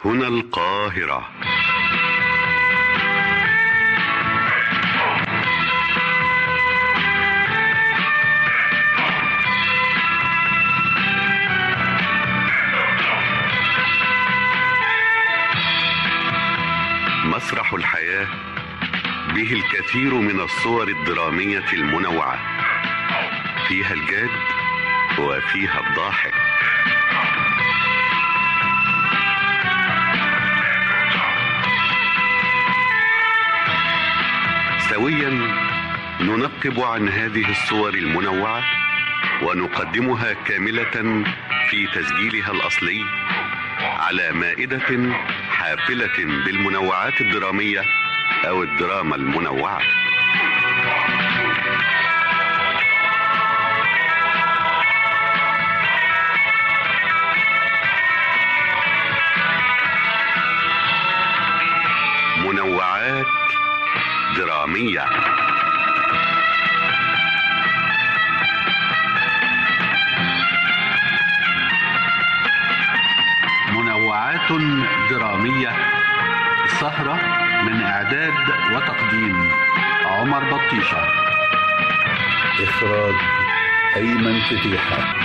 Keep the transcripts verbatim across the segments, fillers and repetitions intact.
هنا القاهرة. مسرح الحياة به الكثير من الصور الدرامية المنوعة، فيها الجاد وفيها الضاحك. سويا ننقب عن هذه الصور المنوعة ونقدمها كاملة في تسجيلها الأصلي على مائدة حافلة بالمنوعات الدرامية أو الدراما المنوعة. منوعات درامية. منوعات درامية، سهرة من إعداد وتقديم عمر بطيشة، إخراج أيمن فتيحة.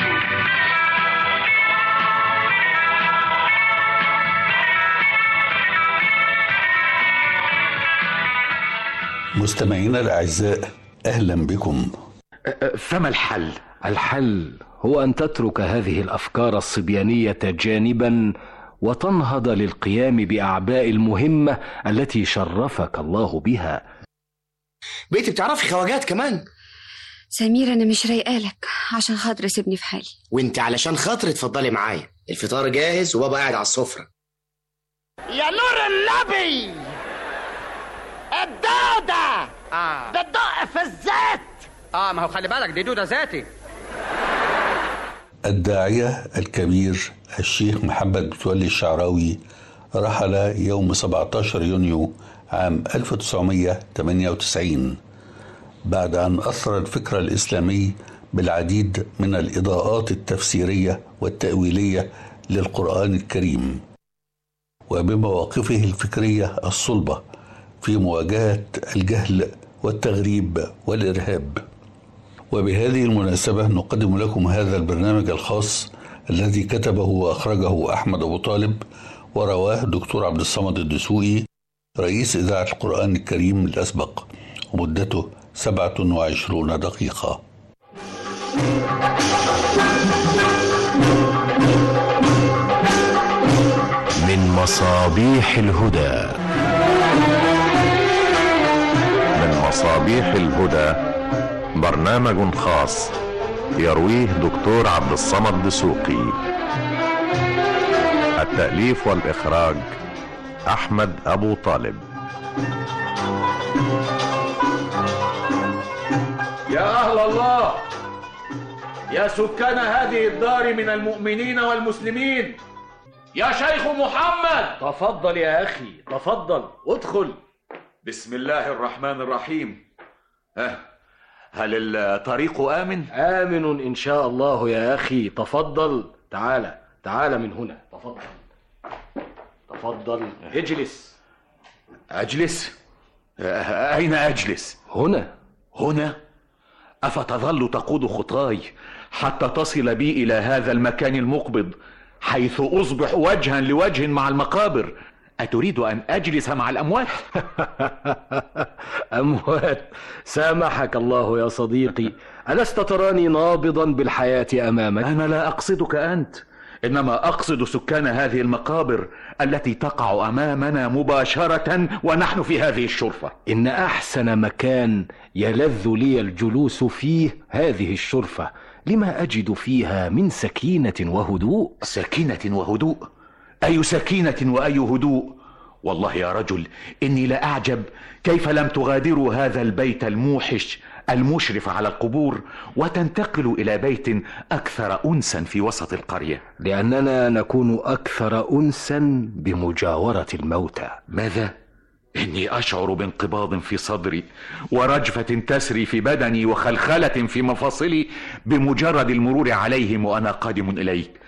مستمعينا الأعزاء، أهلا بكم. فما الحل؟ الحل هو أن تترك هذه الأفكار الصبيانية جانبا وتنهض للقيام بأعباء المهمة التي شرفك الله بها. بقيتي بتعرفي خواجات كمان؟ سمير أنا مش رايقالك، عشان خاطر سيبني في حالي. وانت علشان خاطر اتفضلي معايا، الفطار جاهز وبابا قاعد على السفرة. يا نور النبي، الدودة آه. بتدق في الزيت. اه ما هو خلي بالك دي دودة ذاتي. الداعية الكبير الشيخ محمد متولي الشعراوي رحل يوم سبعة عشر يونيو عام ألف وتسعمائة وثمانية وتسعين بعد أن أثر الفكر الإسلامي بالعديد من الإضاءات التفسيرية والتأويلية للقرآن الكريم، وبمواقفه الفكرية الصلبة في مواجهة الجهل والتغريب والإرهاب. وبهذه المناسبة نقدم لكم هذا البرنامج الخاص الذي كتبه وأخرجه أحمد أبو طالب ورواه دكتور عبد الصمد الدسوقي رئيس إذاعة القرآن الكريم الأسبق، ومدته سبعة وعشرون دقيقة. من مصابيح الهدى. من مصابيح الهدى برنامج خاص يرويه دكتور عبد الصمد الدسوقي. التأليف والإخراج أحمد أبو طالب. يا أهل الله، يا سكان هذه الدار من المؤمنين والمسلمين، يا شيخ محمد، تفضل يا أخي تفضل ادخل. بسم الله الرحمن الرحيم. أه هل الطريق آمن؟ آمن إن شاء الله يا أخي. تفضل، تعال تعال من هنا. تفضل تفضل اجلس. أجلس؟ أين أجلس؟ هنا. هنا؟ أفتظل تقود خطاي حتى تصل بي إلى هذا المكان المقبض حيث أصبح وجها لوجه مع المقابر؟ أتريد أن أجلس مع الأموات؟ أموات؟ سامحك الله يا صديقي، ألست تراني نابضا بالحياة أمامك؟ أنا لا أقصدك أنت، إنما أقصد سكان هذه المقابر التي تقع أمامنا مباشرة ونحن في هذه الشرفة. إن أحسن مكان يلذ لي الجلوس فيه هذه الشرفة، لما أجد فيها من سكينة وهدوء. سكينة وهدوء؟ أي سكينة وأي هدوء؟ والله يا رجل إني لأعجب كيف لم تغادروا هذا البيت الموحش المشرف على القبور وتنتقلوا إلى بيت أكثر أنسا في وسط القرية. لأننا نكون أكثر أنسا بمجاورة الموتى. ماذا؟ إني أشعر بانقباض في صدري ورجفة تسري في بدني وخلخلة في مفاصلي بمجرد المرور عليهم وأنا قادم إليك.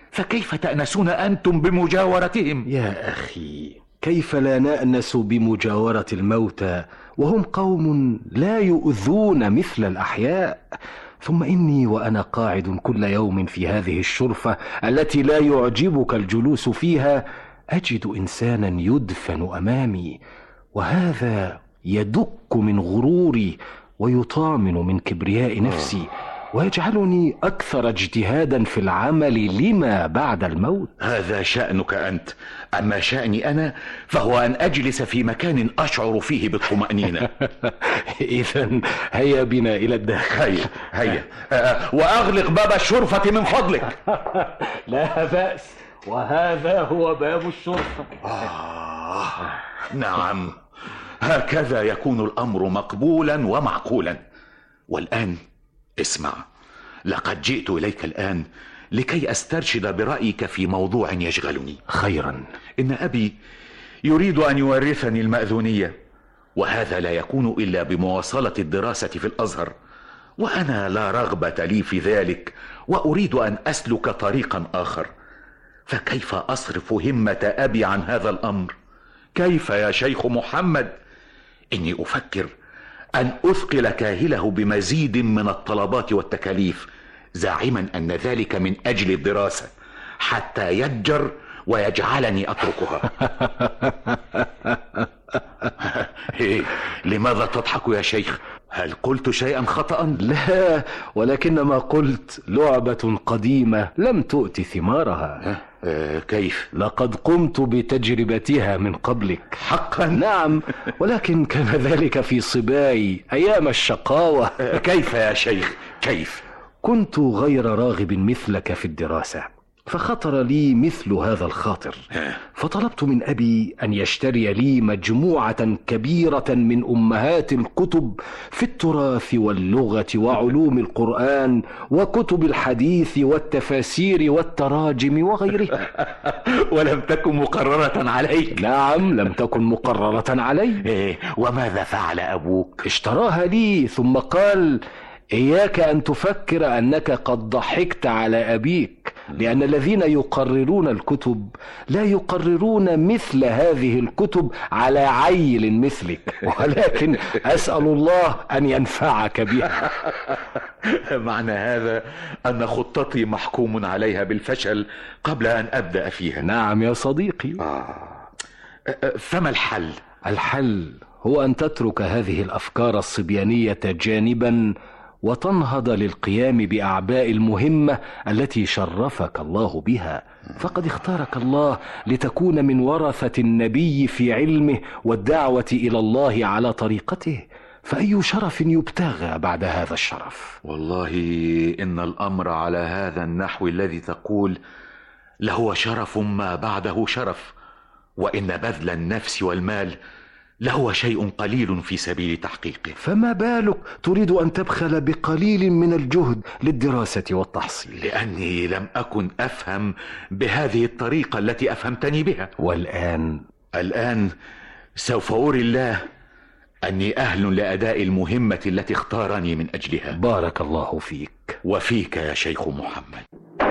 فكيف تأنسون أنتم بمجاورتهم؟ يا أخي، كيف لا نأنس بمجاورة الموتى وهم قوم لا يؤذون مثل الأحياء؟ ثم إني وأنا قاعد كل يوم في هذه الشرفة التي لا يعجبك الجلوس فيها أجد إنسانا يدفن أمامي، وهذا يدك من غروري ويطامن من كبرياء نفسي ويجعلني أكثر اجتهادا في العمل لما بعد الموت. هذا شأنك أنت، أما شأني أنا فهو أن أجلس في مكان أشعر فيه بالطمأنينة. إذن هيا بنا إلى الداخل. هيا هيا أه وأغلق باب الشرفة من فضلك. لا بأس، وهذا هو باب الشرفة. آه نعم، هكذا يكون الأمر مقبولا ومعقولا. والآن اسمع، لقد جئت إليك الآن لكي أسترشد برأيك في موضوع يشغلني. خيرا. إن أبي يريد أن يورثني المأذونية، وهذا لا يكون إلا بمواصلة الدراسة في الأزهر، وأنا لا رغبة لي في ذلك، وأريد أن أسلك طريقا آخر. فكيف أصرف همة أبي عن هذا الأمر؟ كيف يا شيخ محمد؟ إني أفكر أن أثقل كاهله بمزيد من الطلبات والتكاليف، زاعما أن ذلك من أجل الدراسة حتى يتجر ويجعلني أتركها. لماذا تضحك يا شيخ؟ هل قلت شيئا خطأ؟ لا، ولكنما قلت لعبة قديمة لم تؤت ثمارها. أه كيف؟ لقد قمت بتجربتها من قبلك. حقا؟ نعم، ولكن كان ذلك في صباي أيام الشقاوة. أه كيف يا شيخ؟ كيف؟ كنت غير راغب مثلك في الدراسة، فخطر لي مثل هذا الخاطر، فطلبت من أبي أن يشتري لي مجموعة كبيرة من أمهات الكتب في التراث واللغة وعلوم القرآن وكتب الحديث والتفاسير والتراجم وغيرها. ولم تكن مقررة عليك؟ نعم، لم تكن مقررة علي. إيه، وماذا فعل أبوك؟ اشتراها لي ثم قال: إياك أن تفكر أنك قد ضحكت على أبيك، لأن الذين يقررون الكتب لا يقررون مثل هذه الكتب على عيل مثلك، ولكن أسأل الله أن ينفعك بها. معنى هذا أن خطتي محكوم عليها بالفشل قبل أن أبدأ فيها. نعم يا صديقي. آه. فما الحل؟ الحل هو أن تترك هذه الأفكار الصبيانية جانبا وتنهض للقيام بأعباء المهمة التي شرفك الله بها، فقد اختارك الله لتكون من ورثة النبي في علمه والدعوة إلى الله على طريقته، فأي شرف يبتغى بعد هذا الشرف؟ والله إن الأمر على هذا النحو الذي تقول لهو شرف ما بعده شرف، وإن بذل النفس والمال لهو شيء قليل في سبيل تحقيقه. فما بالك تريد أن تبخل بقليل من الجهد للدراسة والتحصيل؟ لأني لم أكن أفهم بهذه الطريقة التي أفهمتني بها. والآن؟ الآن سوف أري الله أني أهل لأداء المهمة التي اختارني من أجلها. بارك الله فيك. وفيك يا شيخ محمد.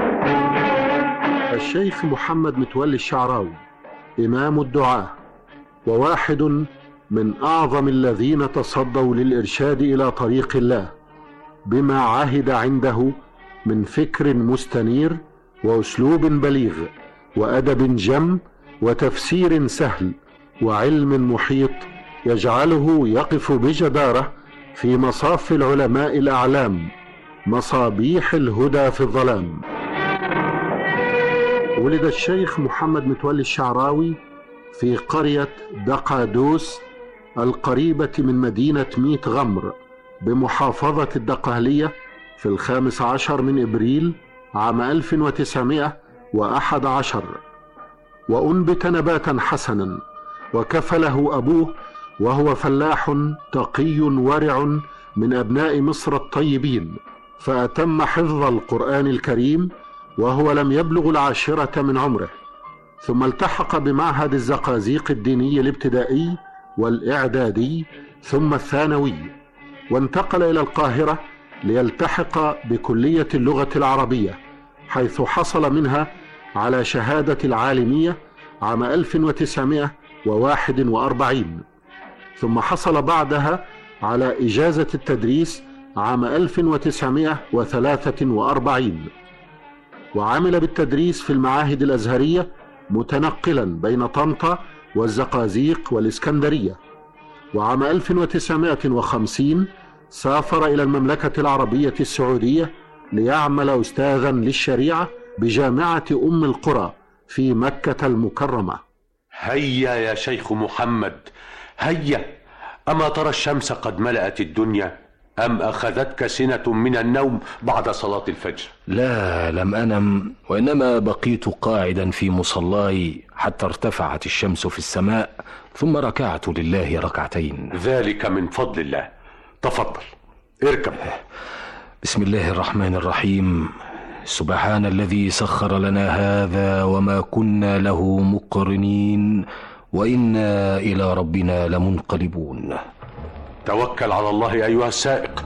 الشيخ محمد متولي الشعراوي إمام الدعاة، وواحد من أعظم الذين تصدوا للإرشاد إلى طريق الله، بما عهد عنده من فكر مستنير وأسلوب بليغ وأدب جم وتفسير سهل وعلم محيط، يجعله يقف بجدارة في مصاف العلماء الأعلام، مصابيح الهدى في الظلام. ولد الشيخ محمد متولي الشعراوي في قرية دقادوس القريبة من مدينة ميت غمر بمحافظة الدقهلية في الخامس عشر من إبريل عام ألف وتسعمائة وأحد عشر، وأنبت نباتا حسنا وكفله أبوه، وهو فلاح تقي ورع من أبناء مصر الطيبين، فأتم حفظ القرآن الكريم وهو لم يبلغ العاشرة من عمره، ثم التحق بمعهد الزقازيق الديني الابتدائي والإعدادي ثم الثانوي، وانتقل إلى القاهرة ليلتحق بكلية اللغة العربية، حيث حصل منها على شهادة العالمية عام ألف وتسعمائة وواحد وأربعين، ثم حصل بعدها على إجازة التدريس عام ألف وتسعمائة وثلاثة وأربعين، وعمل بالتدريس في المعاهد الأزهرية متنقلا بين طنطا والزقازيق والإسكندرية. وعام ألف وتسعمائة وخمسين سافر إلى المملكة العربية السعودية ليعمل أستاذا للشريعة بجامعة أم القرى في مكة المكرمة. هيا يا شيخ محمد هيا، أما ترى الشمس قد ملأت الدنيا أم أخذتك سنة من النوم بعد صلاة الفجر؟ لا، لم أنم، وإنما بقيت قاعدا في مصلاي حتى ارتفعت الشمس في السماء، ثم ركعت لله ركعتين. ذلك من فضل الله. تفضل اركب. بسم الله الرحمن الرحيم. سبحان الذي سخر لنا هذا وما كنا له مقرنين وإنا إلى ربنا لمنقلبون. توكل على الله أيها السائق.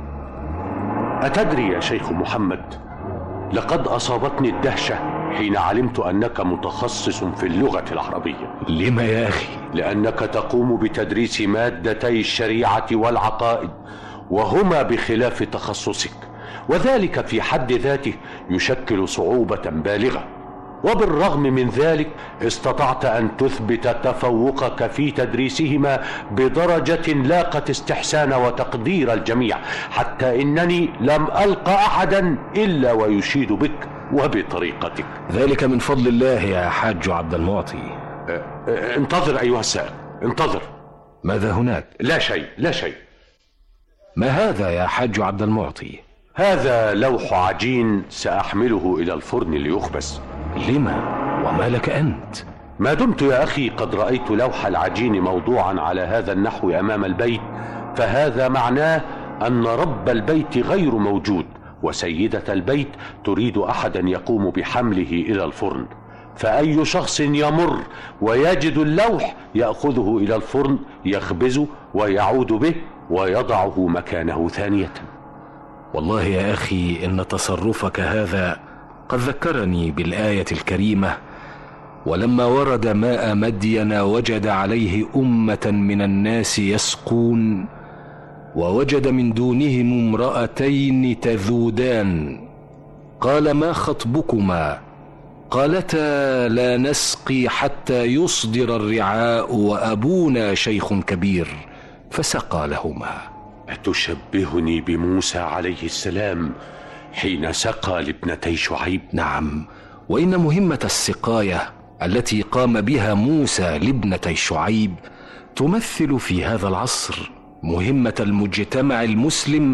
أتدري يا شيخ محمد، لقد أصابتني الدهشة حين علمت أنك متخصص في اللغة العربية. لما يا أخي؟ لأنك تقوم بتدريس مادتي الشريعة والعقائد، وهما بخلاف تخصصك، وذلك في حد ذاته يشكل صعوبة بالغة. وبالرغم من ذلك استطعت أن تثبت تفوقك في تدريسهما بدرجة لاقت استحسان وتقدير الجميع، حتى إنني لم ألقى أحدا إلا ويشيد بك وبطريقتك. ذلك من فضل الله يا حاج عبد المعطي. انتظر أيها السائق، انتظر. ماذا هناك؟ لا شيء، لا شيء. ما هذا يا حاج عبد المعطي؟ هذا لوح عجين سأحمله إلى الفرن ليخبز. لما؟ وما لك أنت؟ ما دمت يا أخي قد رأيت لوح العجين موضوعا على هذا النحو أمام البيت، فهذا معناه أن رب البيت غير موجود، وسيدة البيت تريد أحدا يقوم بحمله إلى الفرن، فأي شخص يمر ويجد اللوح يأخذه إلى الفرن يخبزه ويعود به ويضعه مكانه ثانية. والله يا أخي إن تصرفك هذا قد ذكرني بالآية الكريمة: ولما ورد ماء مدين وجد عليه أمة من الناس يسقون ووجد من دونهم امرأتين تذودان قال ما خطبكما قالتا لا نسقي حتى يصدر الرعاء وأبونا شيخ كبير فسقى لهما. أتشبهني بموسى عليه السلام حين سقى لابنتي شعيب؟ نعم، وإن مهمة السقاية التي قام بها موسى لابنتي شعيب تمثل في هذا العصر مهمة المجتمع المسلم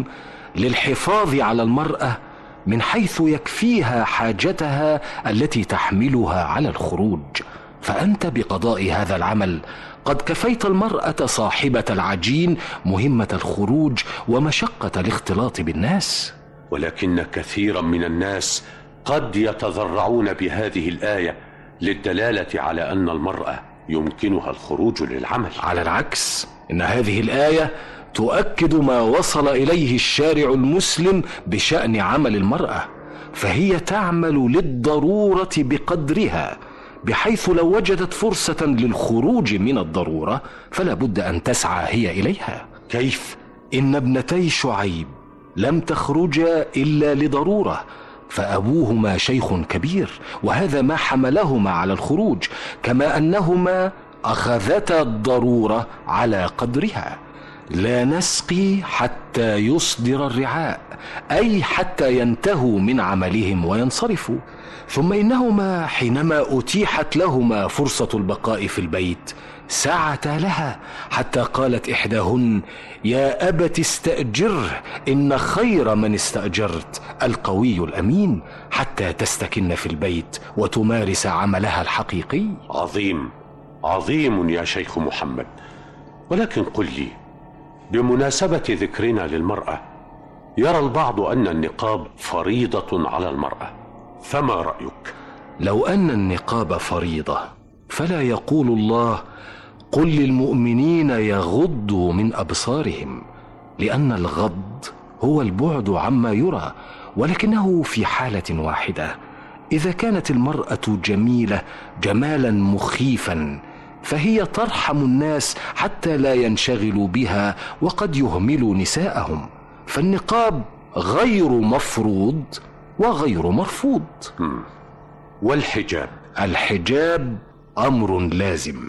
للحفاظ على المرأة من حيث يكفيها حاجتها التي تحملها على الخروج. فأنت بقضاء هذا العمل قد كفيت المرأة صاحبة العجين مهمة الخروج ومشقة الاختلاط بالناس. ولكن كثيرا من الناس قد يتذرعون بهذه الآية للدلالة على أن المرأة يمكنها الخروج للعمل. على العكس، إن هذه الآية تؤكد ما وصل إليه الشارع المسلم بشأن عمل المرأة، فهي تعمل للضرورة بقدرها، بحيث لو وجدت فرصة للخروج من الضرورة فلا بد أن تسعى هي إليها. كيف؟ إن ابنتي شعيب لم تخرجا إلا لضرورة، فأبوهما شيخ كبير، وهذا ما حملهما على الخروج، كما أنهما أخذتا الضرورة على قدرها. لا نسقي حتى يصدر الرعاء، أي حتى ينتهوا من عملهم وينصرفوا. ثم إنهما حينما أتيحت لهما فرصة البقاء في البيت سعتا لها، حتى قالت إحداهن يا أبت استأجره إن خير من استأجرت القوي الأمين، حتى تستكن في البيت وتمارس عملها الحقيقي. عظيم عظيم يا شيخ محمد. ولكن قل لي، بمناسبة ذكرنا للمرأة، يرى البعض أن النقاب فريضة على المرأة، فما رأيك؟ لو أن النقاب فريضة فلا يقول الله قل للمؤمنين يغضوا من أبصارهم، لأن الغض هو البعد عما يرى، ولكنه في حالة واحدة، إذا كانت المرأة جميلة جمالا مخيفا فهي ترحم الناس حتى لا ينشغلوا بها وقد يهملوا نساءهم، فالنقاب غير مفروض وغير مرفوض. والحجاب؟ الحجاب أمر لازم.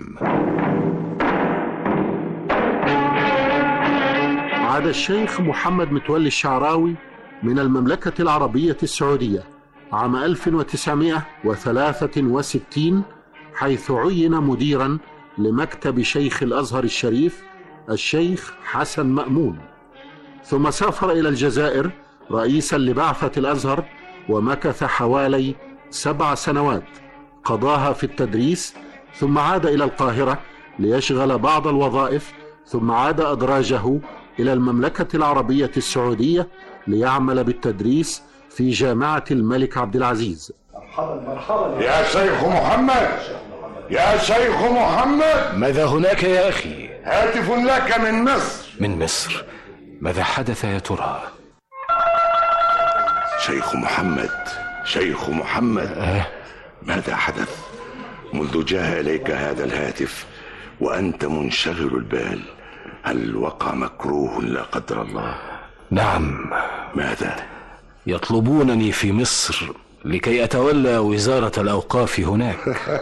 عاد الشيخ محمد متولي الشعراوي من المملكة العربية السعودية عام ألف وتسعمائة وثلاثة وستين، حيث عين مديرا لمكتب شيخ الأزهر الشريف الشيخ حسن مأمون، ثم سافر إلى الجزائر رئيسا لبعثة الأزهر، ومكث حوالي سبع سنوات قضاها في التدريس، ثم عاد إلى القاهرة ليشغل بعض الوظائف، ثم عاد أدراجه إلى المملكة العربية السعودية ليعمل بالتدريس في جامعة الملك عبد العزيز. يا شيخ محمد، يا شيخ محمد، ماذا هناك يا أخي؟ هاتف لك من مصر. من مصر؟ ماذا حدث يا ترى؟ شيخ محمد، شيخ محمد، أه؟ ماذا حدث منذ جاء إليك هذا الهاتف وأنت منشغل البال؟ هل وقع مكروه لا قدر الله؟ نعم. ماذا؟ يطلبونني في مصر لكي أتولى وزارة الأوقاف هناك.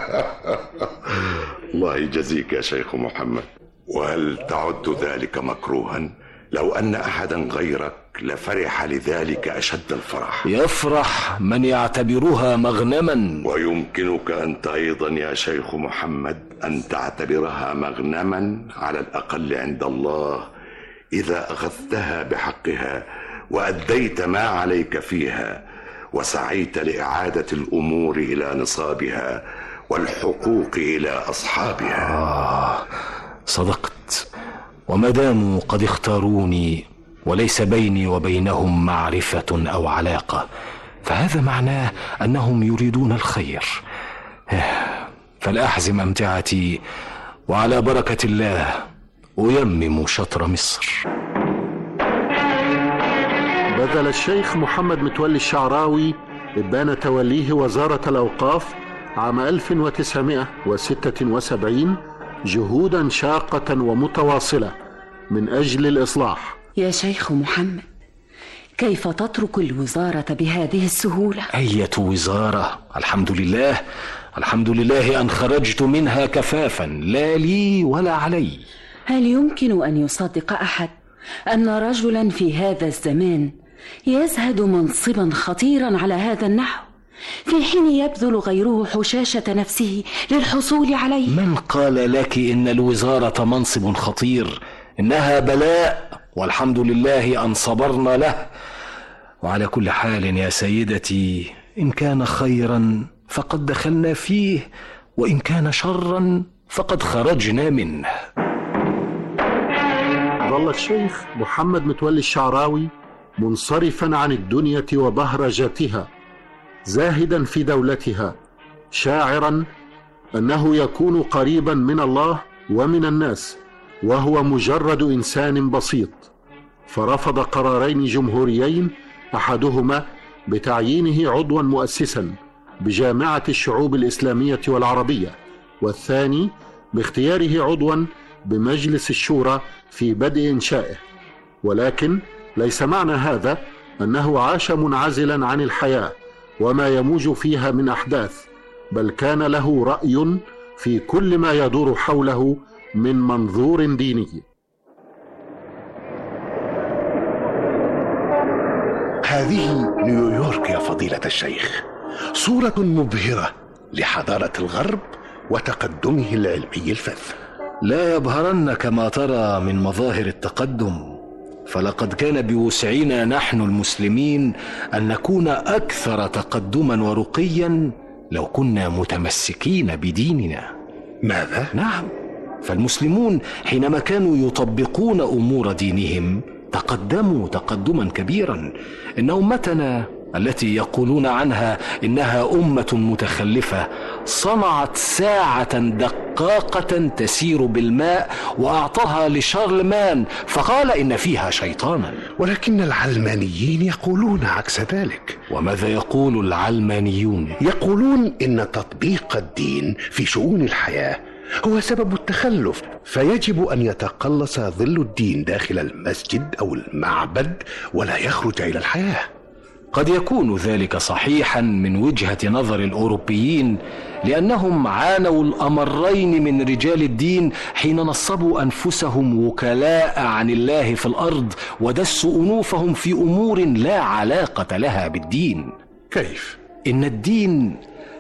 الله يجزيك يا شيخ محمد. وهل تعد ذلك مكروها؟ لو أن أحدا غيرك لفرح لذلك أشد الفرح. يفرح من يعتبرها مغنما. ويمكنك أنت أيضا يا شيخ محمد أن تعتبرها مغنما على الأقل عند الله إذا أخذتها بحقها وأديت ما عليك فيها وسعيت لإعادة الأمور إلى نصابها والحقوق إلى أصحابها. آه صدقت، وما داموا قد اختاروني وليس بيني وبينهم معرفة أو علاقة فهذا معناه أنهم يريدون الخير. فلأحزم أمتعتي وعلى بركة الله أيمم شطر مصر. بذل الشيخ محمد متولي الشعراوي إبان توليه وزارة الأوقاف عام ألف وتسعمائة وستة وسبعين جهودا شاقة ومتواصلة من أجل الإصلاح. يا شيخ محمد، كيف تترك الوزارة بهذه السهولة؟ أية وزارة؟ الحمد لله، الحمد لله أن خرجت منها كفافا لا لي ولا علي. هل يمكن أن يصدق أحد أن رجلا في هذا الزمان يزهد منصبا خطيرا على هذا النحو في حين يبذل غيره حشاشة نفسه للحصول عليه؟ من قال لك إن الوزارة منصب خطير؟ إنها بلاء والحمد لله أن صبرنا له. وعلى كل حال يا سيدتي، إن كان خيرا فقد دخلنا فيه، وإن كان شرا فقد خرجنا منه. ظل الشيخ محمد متولي الشعراوي منصرفا عن الدنيا وبهرجتها، زاهدا في دولتها، شاعرا أنه يكون قريبا من الله ومن الناس وهو مجرد إنسان بسيط. فرفض قرارين جمهوريين، أحدهما بتعيينه عضوا مؤسسا بجامعة الشعوب الإسلامية والعربية، والثاني باختياره عضوا بمجلس الشورى في بدء إنشائه. ولكن ليس معنى هذا أنه عاش منعزلا عن الحياة وما يموج فيها من أحداث، بل كان له رأي في كل ما يدور حوله من منظور ديني. هذه نيويورك يا فضيلة الشيخ، صورة مبهرة لحضارة الغرب وتقدمه العلمي الفذ. لا يبهرنك ما ترى من مظاهر التقدم، فلقد كان بوسعنا نحن المسلمين أن نكون أكثر تقدما ورقيا لو كنا متمسكين بديننا. ماذا؟ نعم، فالمسلمون حينما كانوا يطبقون أمور دينهم تقدموا تقدما كبيرا. إن أمتنا التي يقولون عنها إنها أمة متخلفة صنعت ساعة دقاقة تسير بالماء وأعطاها لشارلمان فقال إن فيها شيطانا. ولكن العلمانيين يقولون عكس ذلك. وماذا يقول العلمانيون؟ يقولون إن تطبيق الدين في شؤون الحياة هو سبب التخلف، فيجب أن يتقلص ظل الدين داخل المسجد أو المعبد ولا يخرج إلى الحياة. قد يكون ذلك صحيحا من وجهة نظر الأوروبيين، لأنهم عانوا الأمرين من رجال الدين حين نصبوا أنفسهم وكلاء عن الله في الأرض ودسوا أنوفهم في أمور لا علاقة لها بالدين. كيف؟ إن الدين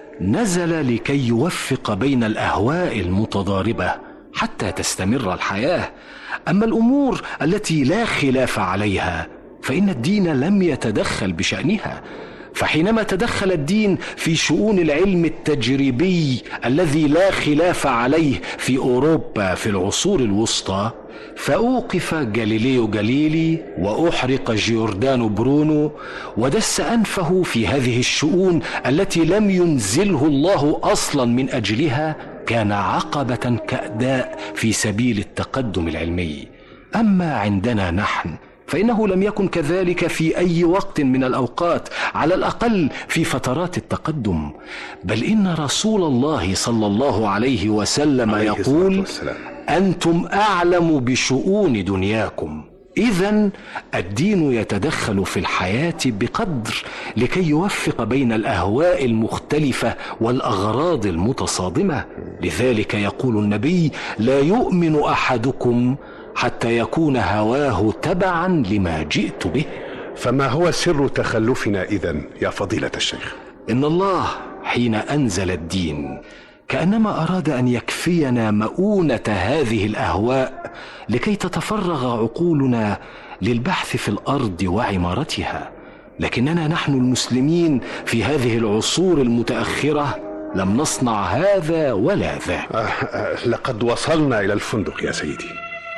نزل لكي يوفق بين الأهواء المتضاربة حتى تستمر الحياة. أما الأمور التي لا خلاف عليها فإن الدين لم يتدخل بشأنها، فحينما تدخل الدين في شؤون العلم التجريبي الذي لا خلاف عليه في أوروبا في العصور الوسطى، فأوقف جاليليو جاليلي وأحرق جيوردانو برونو ودس أنفه في هذه الشؤون التي لم ينزله الله أصلا من أجلها، كان عقبة كأداء في سبيل التقدم العلمي. أما عندنا نحن فإنه لم يكن كذلك في أي وقت من الأوقات، على الأقل في فترات التقدم، بل إن رسول الله صلى الله عليه وسلم يقول: أنتم أعلم بشؤون دنياكم. إذن الدين يتدخل في الحياة بقدر لكي يوفق بين الأهواء المختلفة والأغراض المتصادمة. لذلك يقول النبي: لا يؤمن أحدكم حتى يكون هواه تبعا لما جئت به. فما هو سر تخلفنا إذن يا فضيلة الشيخ؟ إن الله حين أنزل الدين كأنما أراد أن يكفينا مؤونة هذه الأهواء لكي تتفرغ عقولنا للبحث في الأرض وعمارتها. لكننا نحن المسلمين في هذه العصور المتأخرة لم نصنع هذا ولا ذاك. آه آه لقد وصلنا إلى الفندق يا سيدي.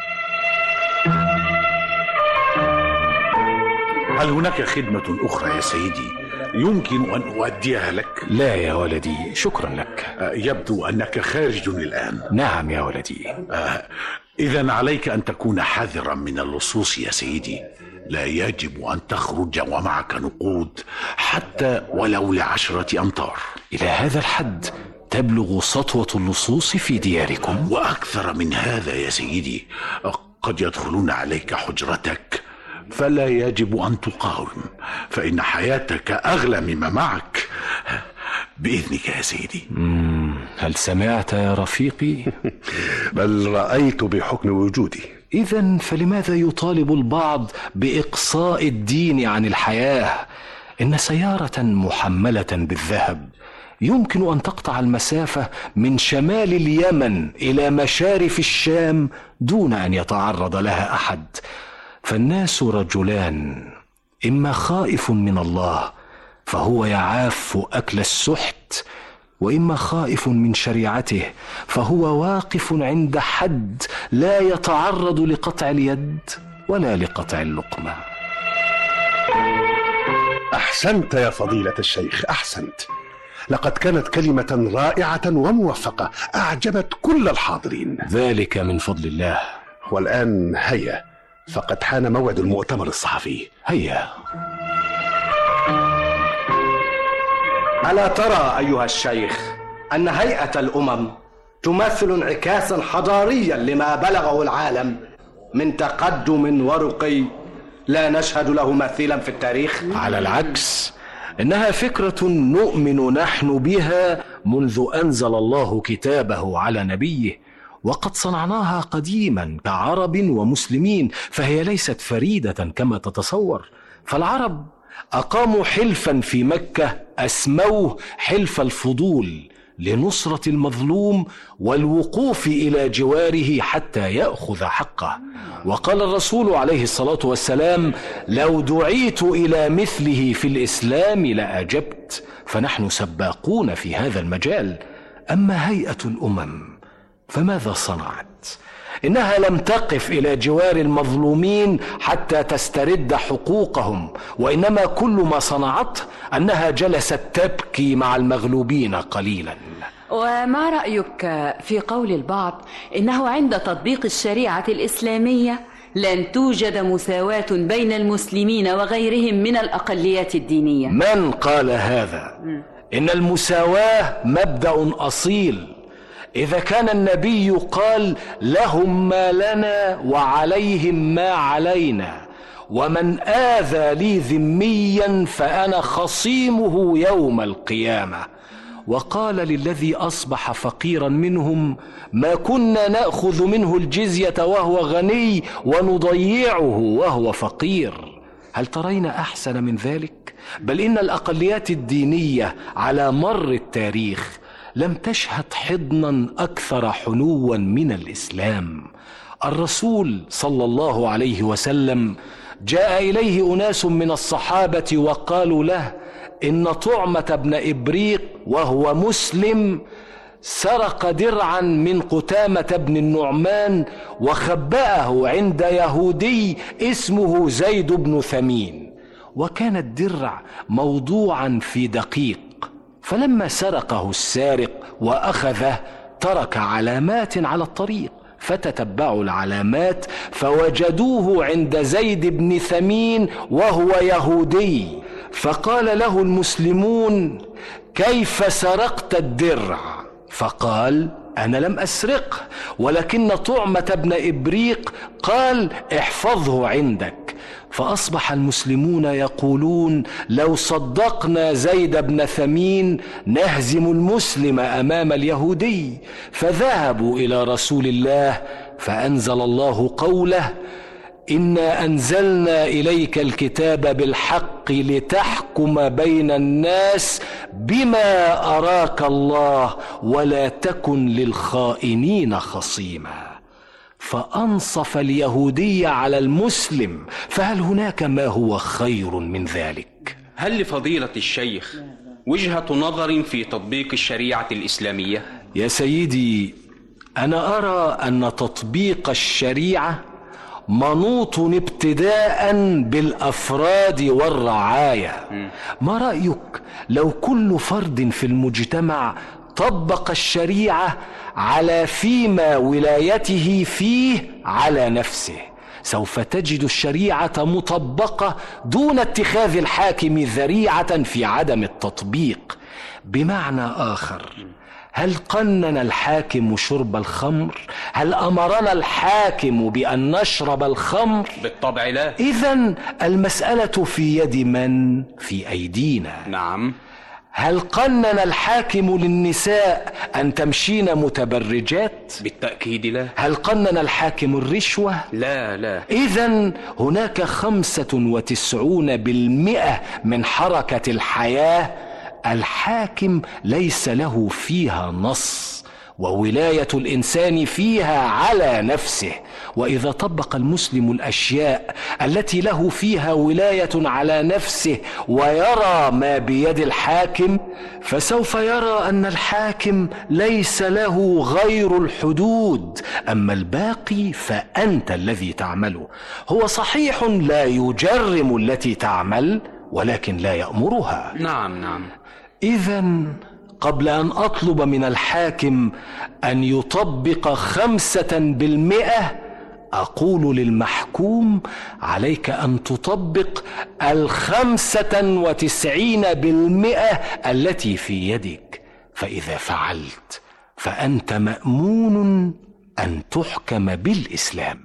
هل هناك خدمة أخرى يا سيدي يمكن أن أؤديها لك؟ لا يا ولدي، شكرا لك. آه يبدو أنك خارج الآن. نعم يا ولدي. آه إذن عليك أن تكون حذرا من اللصوص يا سيدي. لا يجب أن تخرج ومعك نقود حتى ولو لعشرة أمتار. إلى هذا الحد تبلغ سطوة اللصوص في دياركم؟ وأكثر من هذا يا سيدي، قد يدخلون عليك حجرتك فلا يجب أن تقاوم، فإن حياتك أغلى مما معك. بإذنك يا سيدي. هل سمعت يا رفيقي؟ بل رأيت بحكم وجودي. إذن فلماذا يطالب البعض بإقصاء الدين عن الحياة؟ إن سيارة محملة بالذهب يمكن أن تقطع المسافة من شمال اليمن إلى مشارف الشام دون أن يتعرض لها أحد. فالناس رجلان: إما خائف من الله فهو يعاف أكل السحت، وإما خائف من شريعته فهو واقف عند حد لا يتعرض لقطع اليد ولا لقطع اللقمة. أحسنت يا فضيلة الشيخ، أحسنت. لقد كانت كلمة رائعة وموفقة أعجبت كل الحاضرين. ذلك من فضل الله. والآن هيا، فقد حان موعد المؤتمر الصحفي. هيا. ألا ترى أيها الشيخ أن هيئة الأمم تمثل انعكاسا حضاريا لما بلغه العالم من تقدم ورقي لا نشهد له مثيلا في التاريخ؟ على العكس، إنها فكرة نؤمن نحن بها منذ أنزل الله كتابه على نبيه، وقد صنعناها قديما كعرب ومسلمين، فهي ليست فريدة كما تتصور. فالعرب أقاموا حلفا في مكة أسموه حلف الفضول لنصرة المظلوم والوقوف إلى جواره حتى يأخذ حقه. وقال الرسول عليه الصلاة والسلام: لو دعيت إلى مثله في الإسلام لأجبت. فنحن سباقون في هذا المجال. أما هيئة الأمم فماذا صنعت؟ إنها لم تقف إلى جوار المظلومين حتى تسترد حقوقهم، وإنما كل ما صنعته أنها جلست تبكي مع المغلوبين قليلا. وما رأيك في قول البعض إنه عند تطبيق الشريعة الإسلامية لن توجد مساواة بين المسلمين وغيرهم من الأقليات الدينية؟ من قال هذا؟ إن المساواة مبدأ أصيل. إذا كان النبي قال لهم ما لنا وعليهم ما علينا، ومن آذى لي ذميا فأنا خصيمه يوم القيامة، وقال للذي أصبح فقيرا منهم ما كنا نأخذ منه الجزية وهو غني ونضيعه وهو فقير، هل ترين أحسن من ذلك؟ بل إن الأقليات الدينية على مر التاريخ لم تشهد حضنا أكثر حنوا من الإسلام. الرسول صلى الله عليه وسلم جاء إليه أناس من الصحابة وقالوا له إن طعمة بن إبريق وهو مسلم سرق درعا من قتامة بن النعمان وخبأه عند يهودي اسمه زيد بن ثمين، وكان الدرع موضوعا في دقيق، فلما سرقه السارق وأخذه ترك علامات على الطريق، فتتبعوا العلامات فوجدوه عند زيد بن ثمين وهو يهودي، فقال له المسلمون كيف سرقت الدرع؟ فقال أنا لم أسرقه، ولكن طعمة بن إبريق قال احفظه عندك. فأصبح المسلمون يقولون لو صدقنا زيد بن ثمين نهزم المسلم أمام اليهودي، فذهبوا إلى رسول الله فأنزل الله قوله إنا أنزلنا إليك الكتاب بالحق لتحكم بين الناس بما أراك الله ولا تكن للخائنين خصيما. فأنصف اليهودي على المسلم، فهل هناك ما هو خير من ذلك؟ هل لفضيلة الشيخ وجهة نظر في تطبيق الشريعة الإسلامية؟ يا سيدي، أنا أرى أن تطبيق الشريعة منوط ابتداء بالأفراد والرعاية. ما رأيك لو كل فرد في المجتمع طبق الشريعة على فيما ولايته فيه على نفسه؟ سوف تجد الشريعة مطبقة دون اتخاذ الحاكم ذريعة في عدم التطبيق. بمعنى آخر، هل قنن الحاكم شرب الخمر؟ هل أمرنا الحاكم بأن نشرب الخمر؟ بالطبع لا. إذن المسألة في يد من؟ في أيدينا. نعم. هل قنن الحاكم للنساء أن تمشين متبرجات؟ بالتأكيد لا. هل قنن الحاكم الرشوة؟ لا لا. إذن هناك خمسة وتسعون بالمئة من حركة الحياة الحاكم ليس له فيها نص، وولاية الإنسان فيها على نفسه. وإذا طبق المسلم الأشياء التي له فيها ولاية على نفسه ويرى ما بيد الحاكم، فسوف يرى أن الحاكم ليس له غير الحدود، أما الباقي فأنت الذي تعمله. هو صحيح لا يجرم التي تعمل ولكن لا يأمرها. نعم نعم. إذن قبل أن أطلب من الحاكم أن يطبق خمسة بالمئة، أقول للمحكوم عليك أن تطبق الخمسة وتسعين بالمئة التي في يدك، فإذا فعلت فأنت مأمون أن تحكم بالإسلام.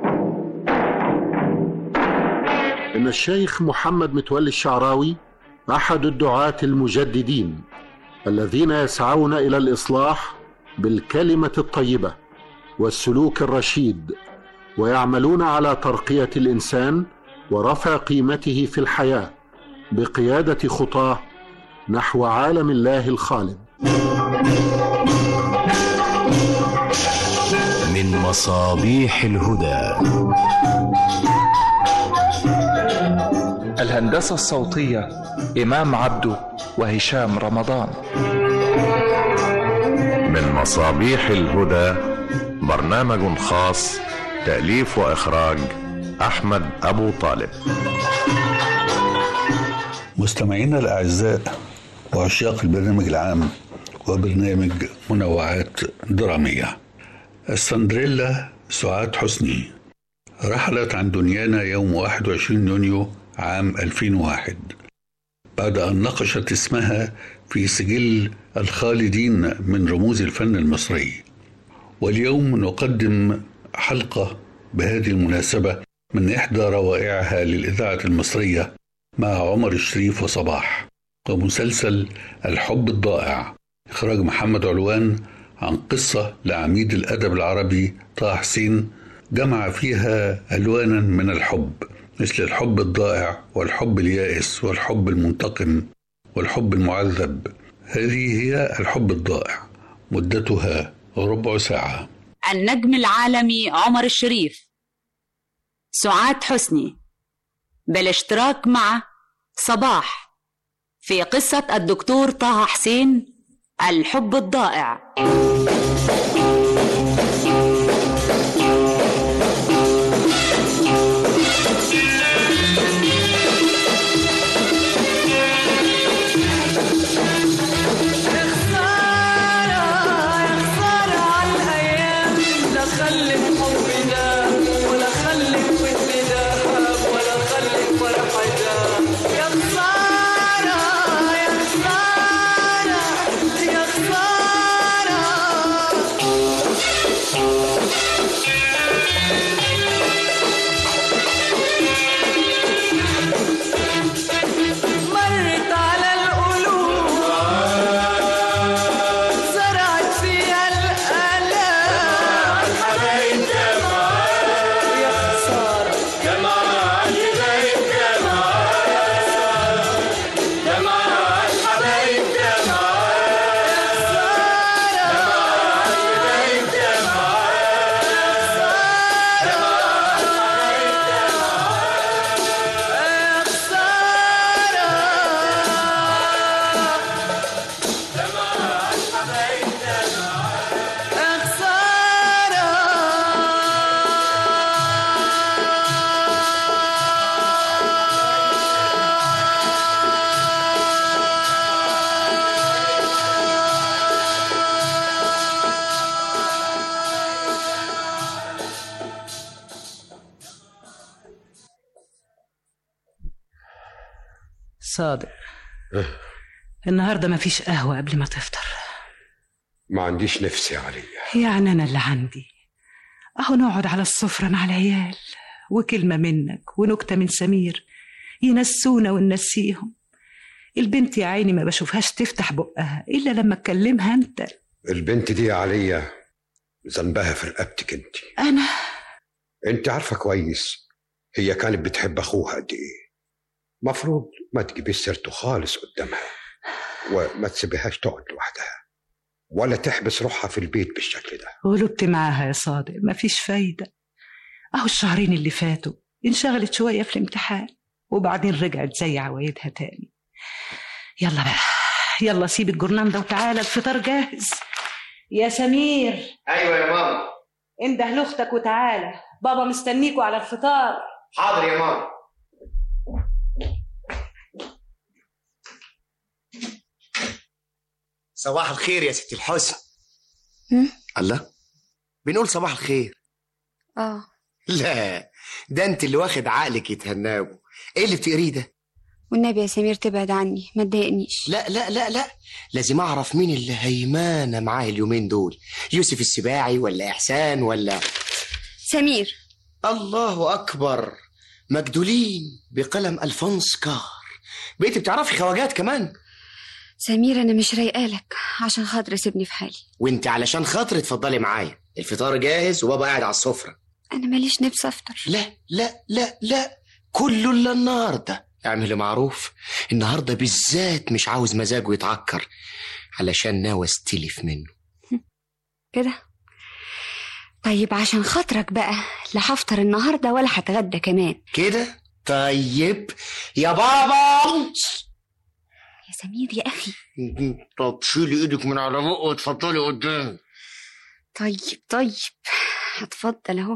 إن الشيخ محمد متولي الشعراوي أحد الدعاة المجددين الذين يسعون إلى الإصلاح بالكلمة الطيبة والسلوك الرشيد، ويعملون على ترقية الإنسان ورفع قيمته في الحياة بقيادة خطاه نحو عالم الله الخالد. من مصابيح الهدى. الهندسة الصوتية إمام عبده وهشام رمضان. من مصابيح الهدى برنامج خاص تأليف وإخراج أحمد أبو طالب. مستمعينا الأعزاء وعشاق البرنامج العام وبرنامج منوعات درامية، السندريلا سعاد حسني رحلت عن دنيانا يوم واحد وعشرين يونيو عام ألفين وواحد بعد أن نقشت اسمها في سجل الخالدين من رموز الفن المصري. واليوم نقدم حلقة بهذه المناسبة من إحدى روائعها للإذاعة المصرية مع عمر الشريف وصباح، ومسلسل الحب الضائع إخراج محمد علوان، عن قصة لعميد الأدب العربي طه حسين جمع فيها ألوانا من الحب، مثل الحب الضائع والحب اليائس والحب المنتقم والحب المعذب. هذه هي الحب الضائع، مدتها ربع ساعة. النجم العالمي عمر الشريف، سعاد حسني، بالاشتراك مع صباح في قصة الدكتور طه حسين الحب الضائع. صادق، النهاردة ما فيش قهوة قبل ما تفطر. ما عنديش نفسي عليا. يعني أنا اللي عندي أهو، نقعد على السفرة مع العيال وكلمة منك ونكتة من سمير ينسونا وننسيهم. البنت يا عيني ما بشوفهاش تفتح بقها إلا لما اتكلمها أنت. البنت دي عليا ذنبها في رقبتك انت. أنا انت عارفة كويس هي كانت بتحب أخوها قد إيه. مفروض ما تجيبي سيرته خالص قدامها، وما تسيبيهاش تقعد لوحدها ولا تحبس روحها في البيت بالشكل ده. غلبت معاها يا صادق، مفيش فايدة. اهو الشهرين اللي فاتوا انشغلت شوية في الامتحان وبعدين رجعت زي عوايدها تاني. يلا بقى، يلا سيب الجرنان ده وتعالى، الفطار جاهز. يا سمير. ايوه يا ماما. انده لاختك وتعالى، بابا مستنيكوا على الفطار. حاضر يا ماما. صباح الخير يا ست الحسن. الله، بنقول صباح الخير. اه لا، ده انت اللي واخد عقلك يتهناوي. ايه اللي بتقريه ده؟ والنبي يا سمير تبعد عني، ما تضايقنيش. لا لا لا لا، لازم اعرف مين اللي هيمانه معاه اليومين دول، يوسف السباعي ولا احسان ولا سمير؟ الله اكبر، مجدولين بقلم الفونس كار. بقيتي بتعرفي خواجات كمان؟ سمير انا مش رايقالك، عشان خاطر سيبني في حالي. وانت علشان خاطر اتفضلي معايا، الفطار جاهز وبابا قاعد على السفره. انا ماليش نفس افطر. لا لا لا لا، كله الا النهارده. اعملي معروف، النهارده بالذات مش عاوز مزاجه يتعكر، علشان ناوي استلف منه كده. طيب عشان خاطرك بقى، لا هفطر النهارده ولا هتغدى كمان كده. طيب يا بابا. يا سمير يا اخي، طب شيلي ايدك من على بقه واتفضلي قدامي. طيب طيب اتفضل اهو.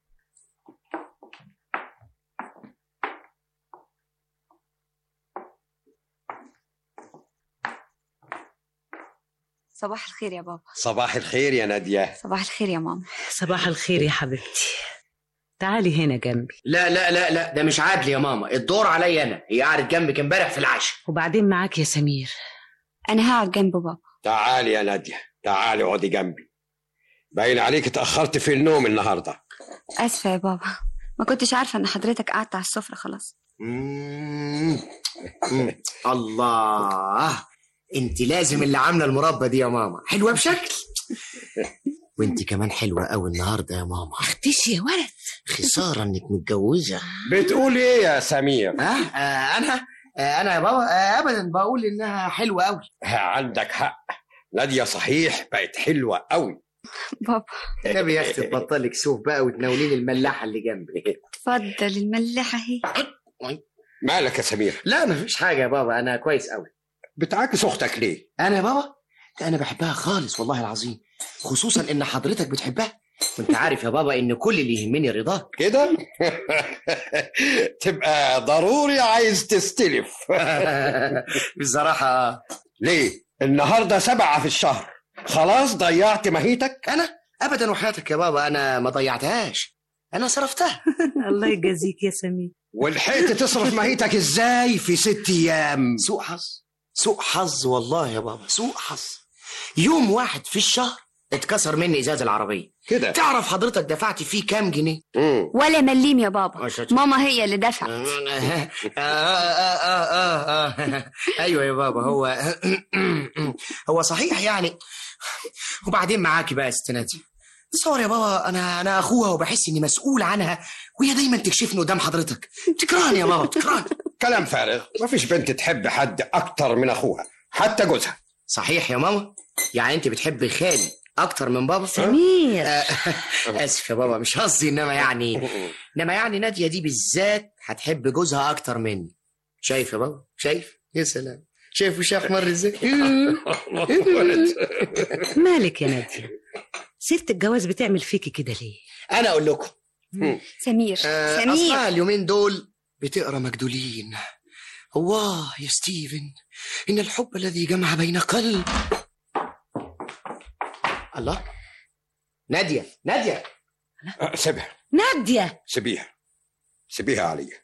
صباح الخير يا بابا. صباح الخير يا نادية. صباح الخير يا ماما. صباح الخير يا حبيبتي. تعالي هنا جنبي. لا لا لا لا، ده مش عادل يا ماما، الدور عليا انا. هي قعدت جنبك امبارح في العشاء. وبعدين معاك يا سمير. انا هقعد جنب بابا. تعالي يا نادية، تعالي اقعدي جنبي. باين عليك اتأخرت في النوم النهارده. اسفة يا بابا، ما كنتش عارفة ان حضرتك قعدت على السفرة خلاص. مم. مم. الله، انت لازم اللي عامله المربى دي يا ماما، حلوه بشكل. وانت كمان حلوه قوي النهارده يا ماما. اختشي يا ولد. خساره انك متجوزه. بتقول ايه يا سمير؟ ها آه انا آه انا يا بابا آه ابدا بقول انها حلوه قوي. عندك حق، نادية صحيح بقت حلوه قوي. بابا النبي يا اختي تبطلك سوف بقى وتناوليني الملاحه اللي جنبي. اتفضل الملاحه اهي. مالك يا سمير؟ لا مفيش حاجه يا بابا، انا كويس قوي. بتعاكس اختك ليه؟ انا يا بابا انا بحبها خالص والله العظيم، خصوصا ان حضرتك بتحبها، وانت عارف يا بابا ان كل اللي يهمني رضاك. كده تبقى ضروري عايز تستلف. بصراحه. ليه؟ النهارده سبعة في الشهر، خلاص ضيعت مهيتك؟ انا ابدا وحياتك يا بابا انا ما ضيعتهاش، انا صرفتها. الله يجازيك يا سمير. ولحقت تصرف مهيتك ازاي في ست ايام؟ سوء حظ، سوء حظ والله يا بابا، سوء حظ. يوم واحد في الشهر اتكسر مني ازاز العربيه. كده تعرف حضرتك دفعت فيه كام جنيه؟ مم. ولا مليم يا بابا، ماما هي اللي دفعت. آه آه آه آه آه. ايوه يا بابا، هو هو صحيح يعني. وبعدين معاكي بقى استنادي، تصور يا بابا انا انا اخوها وبحس اني مسؤول عنها، وهي دايما تكشفني قدام حضرتك. تكرهني يا بابا، تكرهني. كلام فارغ، مفيش بنت تحب حد اكتر من اخوها حتى جوزها. صحيح يا ماما؟ يعني انت بتحبي خالي اكتر من بابا؟ سمير. اسف يا بابا مش قصدي، انما يعني انما يعني نادية دي بالذات هتحب جوزها اكتر مني. شايف يا بابا؟ شايف؟ يا سلام، شايف وش احمر ازاي؟ مالك يا نادية؟ سيرة الجواز بتعمل فيكي كده ليه؟ انا اقول لكم. سمير آه سمير اصلها اليومين دول بتقرا مجدولين. الله يا ستيفن، ان الحب الذي جمع بين قلب. الله، نادية نادية أه سيبها. نادية سيبيها سيبيها عليا.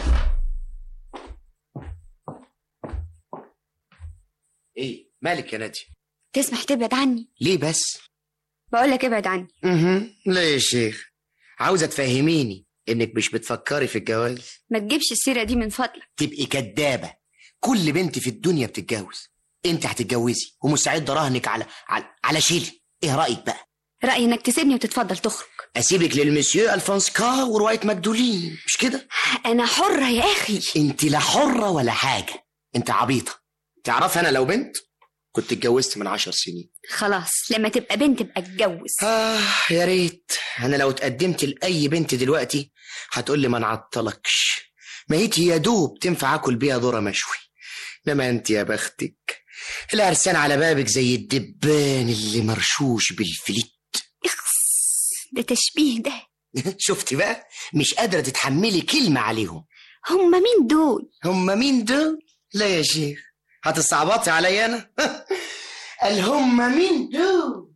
ايه مالك يا نادية؟ تسمح تبعد عني؟ ليه بس؟ بقول لك ابعد عني. اها ليه يا شيخ؟ عاوزة تفهميني انك مش بتفكري في الجواز؟ ما تجيبش السيرة دي من فضلك. تبقي كدابة. كل بنت في الدنيا بتتجوز، انت هتتجوزي ومستعد اراهنك على على, على شيلي. ايه رأيك بقى؟ رأيي انك تسيبني وتتفضل تخرج. اسيبك للمسيو الفونس كا ورواية مجدولين، مش كده؟ انا حرة يا اخي. انت لا حرة ولا حاجة، انت عبيطة. تعرف انا لو بنت كنت اتجوزت من عشر سنين. خلاص لما تبقى بنت ابقى اتجوز. آه يا ريت. انا لو اتقدمت لاي بنت دلوقتي هتقول لي ما نعطلكش، ماهيتي يا دوب تنفع اكل بيها ذره مشوي. انما انت يا بختك العرسان على بابك زي الدبان اللي مرشوش بالفليت. اخس، ده تشبيه ده. شفتي بقى؟ مش قادرة تتحملي كلمة عليهم. هم مين دول؟ هم مين دول؟ لا يا شيخ هتستعبطي عليا انا. قال هم مين دول؟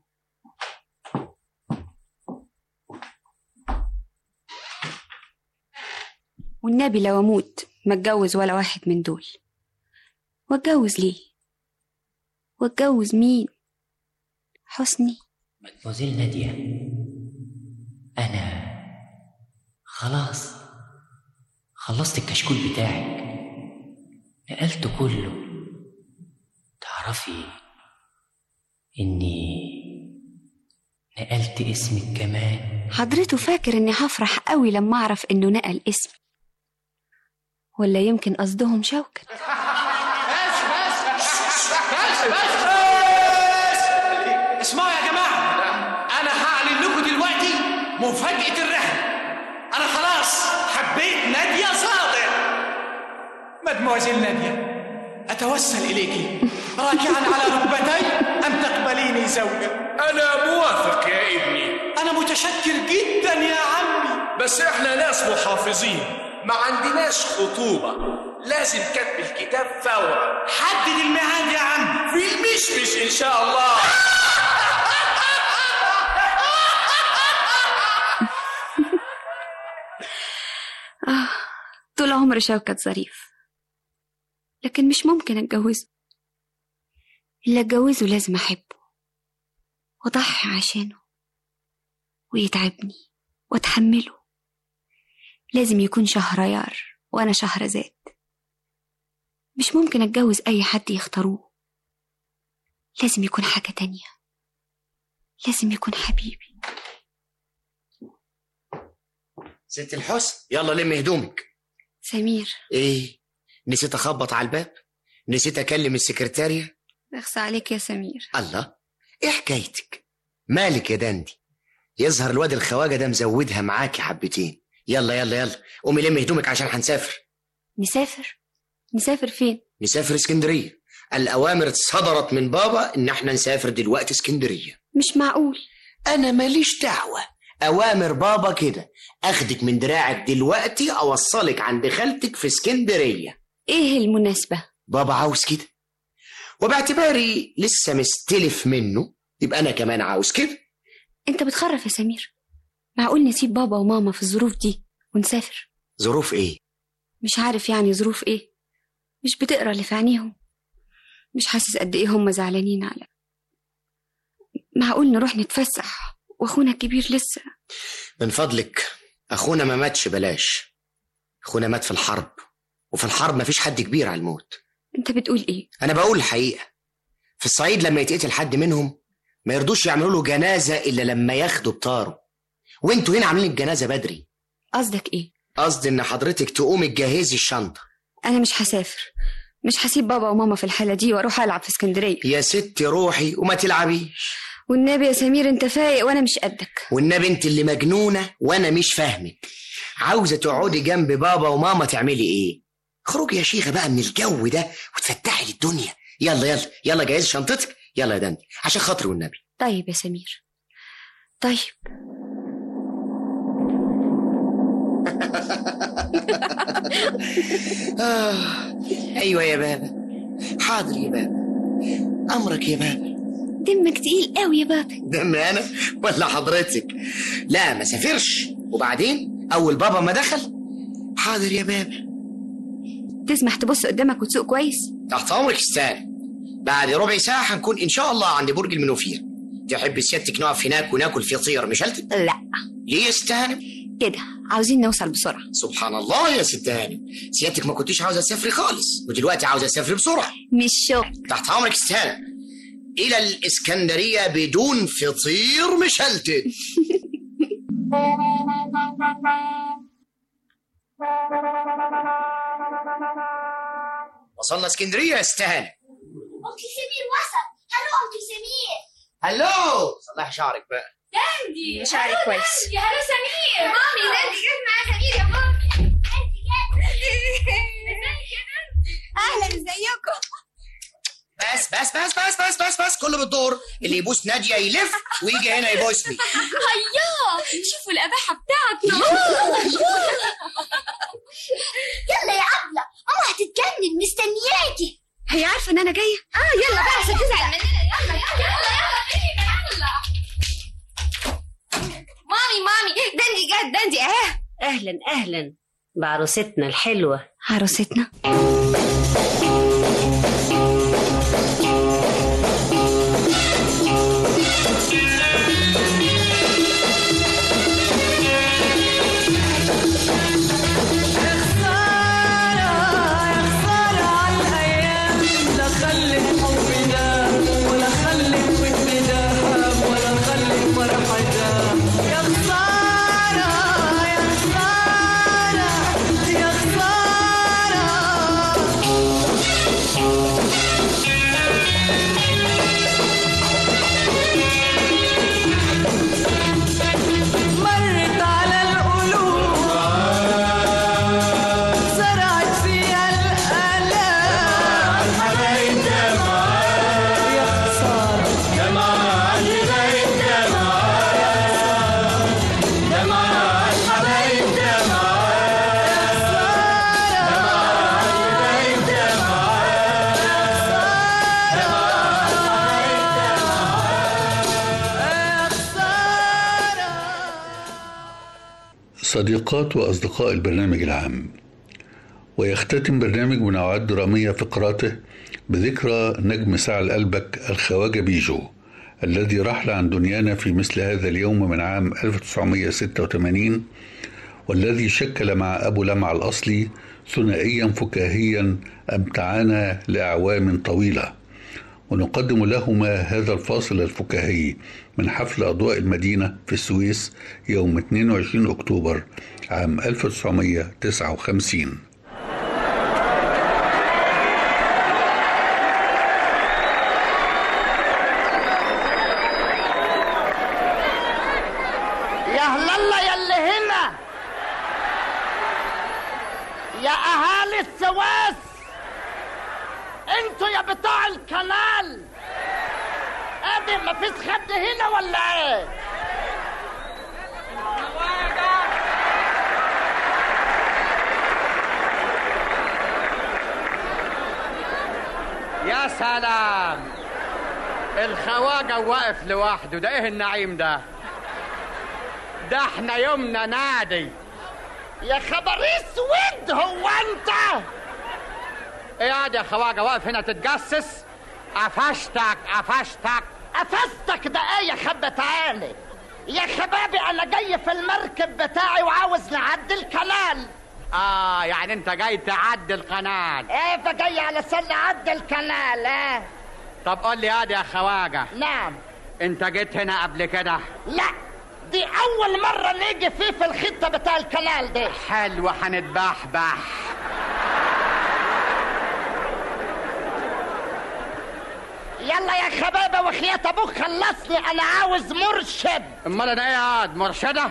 والنبي لو اموت ما اتجوز ولا واحد من دول. واتجوز ليه؟ واتجوز مين؟ حسني؟ مدموزيل نادية، أنا خلاص خلصت الكشكول بتاعك، نقلته كله. تعرفي إني نقلت اسمك كمان؟ حضرته فاكر إني هفرح قوي لما أعرف إنه نقل اسمي، ولا يمكن قصدهم شوكت؟ اسمعوا يا جماعة، أنا هعلن لكم دلوقتي مفاجأة الرحلة. أنا خلاص حبيت نادية صادق. مدموزيل نادية، أتوسل إليك راكعا على ركبتي أن تقبليني زوجة. أنا موافق يا ابني. أنا متأكد متشكر جدا يا عمي. بس احنا ناس محافظين، ما عندناش خطوبة، لازم كتب الكتاب فورا. حدد الميعاد يا عمي. في المشمش ان شاء الله. آه طول عمر شوكت ظريف، لكن مش ممكن اتجوزه. اللي اتجوزه لازم احبه واضحي عشانه ويتعبني واتحمله. لازم يكون شهريار وانا شهرزاد. مش ممكن اتجوز اي حد يختاروه. لازم يكون حاجة تانية. لازم يكون حبيبي. ست الحسن يلا لم هدومك. سمير، ايه نسيت اخبط على الباب؟ نسيت اكلم السكرتارية؟ اخصى عليك يا سمير. الله، ايه حكايتك؟ مالك يا دندي؟ يظهر الواد الخواجه ده مزودها معاكي حبتين. يلا يلا يلا قومي لم هدومك عشان هنسافر. نسافر؟ نسافر فين؟ نسافر اسكندريه. الاوامر صدرت من بابا ان احنا نسافر دلوقتي اسكندريه. مش معقول. انا ماليش دعوه، اوامر بابا كده. اخدك من دراعك دلوقتي اوصلك عند خالتك في اسكندريه. ايه المناسبه؟ بابا عاوز كده، وباعتباري لسه مستلف منه يبقى انا كمان عاوز كده. انت بتخرف يا سمير. معقول نسيب بابا وماما في الظروف دي ونسافر؟ ظروف ايه؟ مش عارف يعني ظروف ايه. مش بتقرا اللي في عينيهم. مش حاسس قد ايه هم زعلانين على. معقول نروح نتفسح واخونا الكبير لسه؟ من فضلك، اخونا ما ماتش بلاش. اخونا مات في الحرب، وفي الحرب مفيش حد كبير على الموت. انت بتقول ايه؟ انا بقول الحقيقه. في الصعيد لما يتقتل حد منهم ما يرضوش يعملوا له جنازه الا لما ياخدوا بطاره، وانتوا هنا عاملين الجنازه بدري. قصدك ايه؟ قصدي ان حضرتك تقومي تجهزي الشنطه. انا مش هسافر. مش هسيب بابا وماما في الحاله دي واروح العب في اسكندريه. يا ستي روحي وما تلعبيش. والنبي يا سمير انت فايق وانا مش قدك. والنبي انت اللي مجنونه وانا مش فاهمك. عاوزه تقعدي جنب بابا وماما تعملي ايه؟ خروجي يا شيخه بقى من الجو ده وتفتحي للدنيا. يلا يلا يلا جهزي شنطتك. يلا يا دندي عشان خاطري والنبي. طيب يا سمير طيب. آه. ايوه يا بابا، حاضر يا بابا، امرك يا بابا. دمك تقيل قوي يا بابا. دم انا ولا حضرتك؟ لا ما سافرش. وبعدين اول بابا ما دخل حاضر يا بابا. تسمح تبص قدامك وتسوق كويس؟ تحت امرك استاذ. بعد ربع ساعه هنكون ان شاء الله عند برج المنوفير. تحب سيادتك نقف هناك وناكل فطير مشلتت؟ لا. ليه يا ست هانم؟ كده عاوزين نوصل بسرعه. سبحان الله يا ست هانم، سيادتك ما كنتيش عاوزه تسافري خالص ودلوقتي عاوزه تسافري بسرعه. مش شغل. تحت امرك ست هانم. الى الاسكندريه بدون فطير مشلتت. وصلنا اسكندريه يا ست هانم. أنكل سمير وصل. هلو أنكل سمير. هلو. صلحي شعرك بقى. دندي شعرك كويس. دندي هلو سمير. مامي دندي جت معايا سمير يا مامي. دندي جت. ازيك يا دندي؟ أهلا ازيكم. بس بس بس بس بس بس بس كله بالدور. اللي يبوس ناديه يلف ويجي هنا يبوسني. هيا شوفوا الأباحة بتاعتنا. يلا يا عبلة، ماما هتتجنن مستنياكي. هي عارفه ان انا جايه؟ اه يلا بقى عشان تزعل مننا. يلا يلا يلا يلا يلا. مامي مامي دندي جت. دندي اهي. اهلا اهلا بعروستنا الحلوه. عروستنا؟ يا خسارة صديقات وأصدقاء البرنامج العام، ويختتم برنامج منوعات درامية فقراته بذكرى نجم سعى قلبك الخواجة بيجو الذي رحل عن دنيانا في مثل هذا اليوم من عام ألف وتسعمائة وستة وثمانين، والذي شكل مع أبو لمعة الأصلي ثنائيا فكاهيا أمتعنا لأعوام طويلة. ونقدم لهما هذا الفاصل الفكاهي من حفل أضواء المدينة في السويس يوم اثنين وعشرين أكتوبر عام ألف وتسعمائة وتسعة وخمسين. يا هلالله يلي هنا يا اهالي السويس، انتوا يا بتوع الكنال، ادي ما فيش خد هنا ولا ايه؟ يا سلام، الخواجة واقف لوحده، ده ايه النعيم ده؟ ده احنا يومنا نادي. يا خبر اسود، هو انت ايه قاعد يا خواجة واقف هنا تتجسس؟ قفشتك قفشتك قفشتك ده ايه يا خبة؟ تعالي يا خبابي، انا جاي في المركب بتاعي وعاوز نعدي الكنال. اه يعني انت جاي تعدي القناة؟ ايه فجاي علشان نعدي الكنال. ايه طب قول لي يا يا خواجة. نعم. انت جيت هنا قبل كده؟ لا، دي اول مرة نيجي فيه في الخطة بتاع الكنال دي. حلو، هنتبحبح. يلا يا خبابة وخياة ابوك خلصني، انا عاوز مرشد. امال انا ايه يا قاد مرشدة؟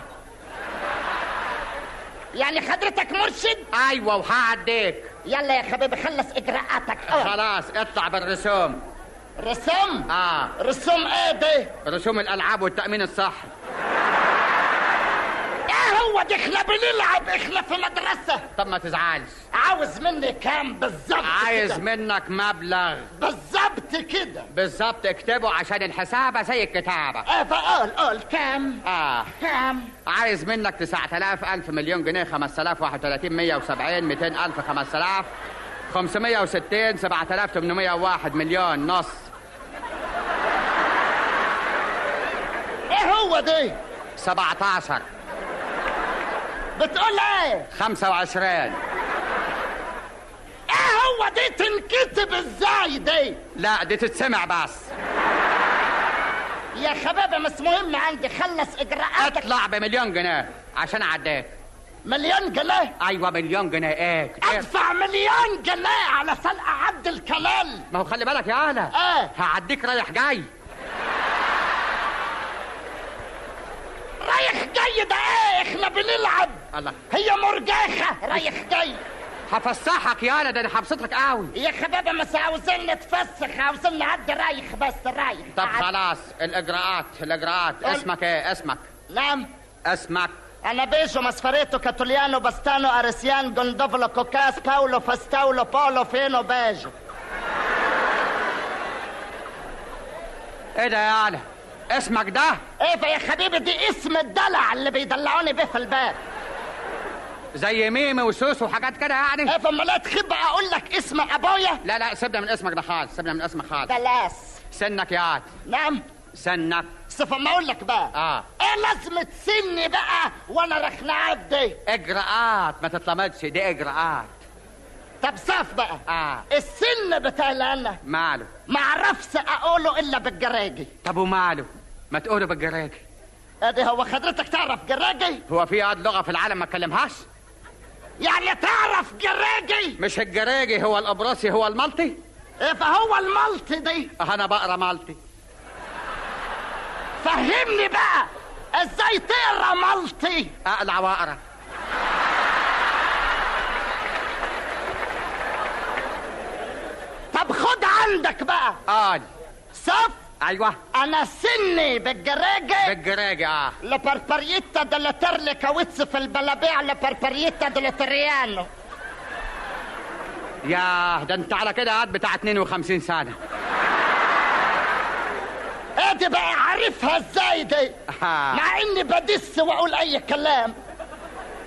يعني حضرتك مرشد؟ ايوه وهعديك. يلا يا خبيبي خلص اجراءاتك. أوه. خلاص اطلع بالرسوم. رسوم؟ اه رسوم ايه دي؟ رسوم الالعاب والتأمين الصحي. ايه هو دي؟ احنا بنلعب، احنا في مدرسة. طب ما تزعلش. عاوز مني كام بالظبط؟ عايز كده. منك مبلغ بالظبط كده. بالظبط، اكتبه عشان الحسابة زي الكتابة. ايه فقول قول كام؟ اه كام؟ عايز منك تسعة آلاف ألف مليون جنيه، خمسة آلاف واحد وثلاثين مية وسبعين مئتين ألف خمسة آلاف خمسمية وستين سبعة آلاف ثمانمية وواحد مليون نص. ايه هو دي؟ سبعة عشر. بتقول ايه؟ خمسة وعشرين. ايه هو دي تنكتب ازاي دي؟ لا دي تتسمع بس. يا خبابة مش مهم عندي، خلص اجراءاتك. اطلع بمليون جنيه عشان اعديك. مليون جنيه؟ ايوه مليون جنيه. ايه ادفع مليون جنيه علشان اعدي الكنال؟ ما هو خلي بالك يا اهلا. ايه؟ هعديك رايح جاي. رايح جاي ده ايه؟ احنا بنلعب. الله، هي مرجاخة رايح جاي. هفسحك يا اهلا، ده انا هبسطك قوي. يا خبابة مش عاوزين نتفسخ، عاوزين نعدي رايح بس رايح. طب خلاص، الاجراءات الاجراءات. قل. اسمك ايه؟ اسمك. نعم اسمك. انا بيجو ماسفريتو كاتوليانو باستانو اريسيان جوندوفلو كوكاس باولو فاستاولو باولو فينو بيجو. ايه ده يا اهلا؟ اسمك ده؟ ايه يا حبيبي، دي اسم الدلع اللي بيدلعوني بيه في الباب. زي ميمي وسوس وحاجات كده يعني؟ ايه فما لا تخب اقول لك اسم ابويا؟ لا لا سيبنا من اسمك ده خالص، سيبنا من اسمك خالص. بلاش. سنك يا عاد؟ نعم سنك. صف ما اقول لك بقى. اه ايه لازمة سني بقى وانا رح نعدي؟ اجراءات، ما تتلمدش، دي اجراءات. طب صف بقى. اه السن بتاعي انا ماله؟ ما اعرفش اقوله الا بالجراجي. طب وماله؟ ما تقوله بالجراجي. ادي هو حضرتك تعرف جراجي؟ هو في قد لغه في العالم ما اتكلمهاش؟ يعني تعرف جراجي؟ مش الجراجي هو الابرصي، هو المالطي. ايه فهو المالطي دي؟ انا بقرا مالطي. فهمني بقى ازاي تقرا مالطي؟ اقلع واقرا. طب خد عندك بقى. اه صف. ايوه انا سني بالجراجي. بالجراجي اه. لبربريتا دلا ترلي كاوتس في البلابيع لبربريتا دلا تريانو. ياه ده انت على كده قاعد بتاع اتنين وخمسين سنه. ادي بقى عارفها ازاي دي؟ مع اني بدس واقول اي كلام.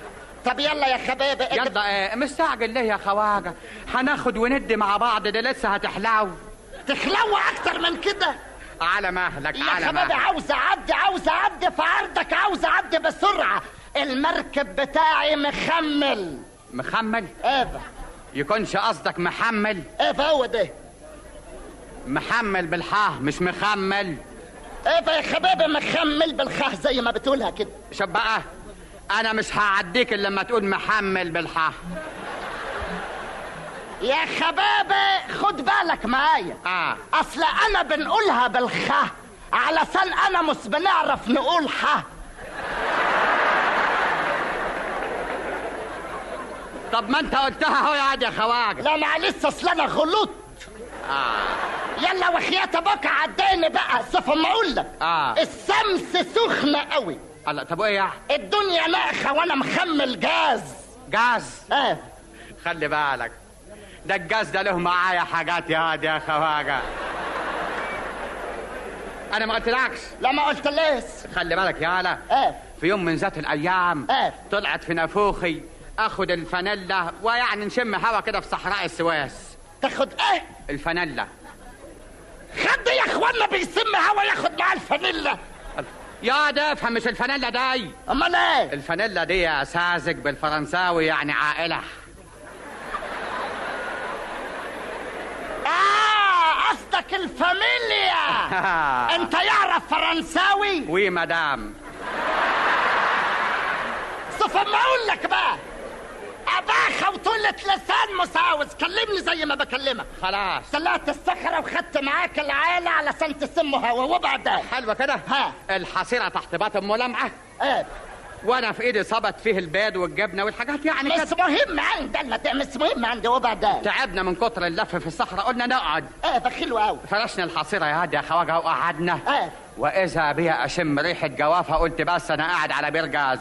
طب يلا يا حبايبي. يلا ايه مستعجل ليه يا خواجه؟ هناخد وندي مع بعض، ده لسه هتحلو. تخلو اكتر من كده. على مهلك يا على حبايبي، مهلك. عاوز اعدي عاوز اعدي في عرضك، عاوز اعدي بسرعه. المركب بتاعي مخمل. مخمل؟ ايه يكونش قصدك محمل؟ ايه هو ده؟ محمل بالحاه مش مخمل. ايه يا حبايبي، مخمل بالخاه زي ما بتقولها كده. شوف بقى، انا مش هعديك الا لما تقول محمل بالحاه. يا حبايبي خد بالك معايا. اه اصل انا بنقولها بالخاه علشان انا مش بنعرف نقول حاه. طب ما انت قلتها اهو يا عادي يا خواجه. لا معلش، اصل انا غلطت. اه يلا وخيات ابوك عداني بقى. شوف اما اقول لك، اه الشمس سخنه قوي. الله، طب ايه يعني؟ الدنيا ناقخه وانا مخمل جاز. جاز؟ اه خلي بالك، ده الجاز ده له معايا حاجات يا هادي يا خواجه. انا ما قلتلكش؟ لا ما قلتليش. خلي بالك يا هلا. اه في يوم من ذات الايام اه طلعت في نافوخي اخد الفانيلا ويعني نشم هوا كده في صحراء السويس. تاخد ايه؟ الفانيلا. خد يا اخوانا بيسم هوا ياخد معاه الفانيلا. يا ده افهم، مش الفانيلا دي. امال ايه؟ الفانيلا دي يا ساذج بالفرنساوي يعني عائله. اه قصدك الفاميليا. انت يعرف فرنساوي؟ وي مدام. شوف اما اقول لك بقى، اباخه وطولة لسان مساوس، كلمني زي ما بكلمك. خلاص طلعت الصخره وخدت معاك العيله علشان تسموا هوا، وبعدين حلوه كده. ها الحصيره تحت بطن ملمعه. ايه وانا في ايدي صبت فيه البيض والجبنه والحاجات يعني مش كده. مهم عندي الا ده مش مهم عندي. وبعدين تعبنا من كتر اللف في الصحراء، قلنا نقعد. ايه ده حلو قوي. فرشنا الحصيره يا هادي يا خواجه وقعدنا. ايه واذا بيا اشم ريحه جوافه، قلت بس انا قاعد على بير جاز.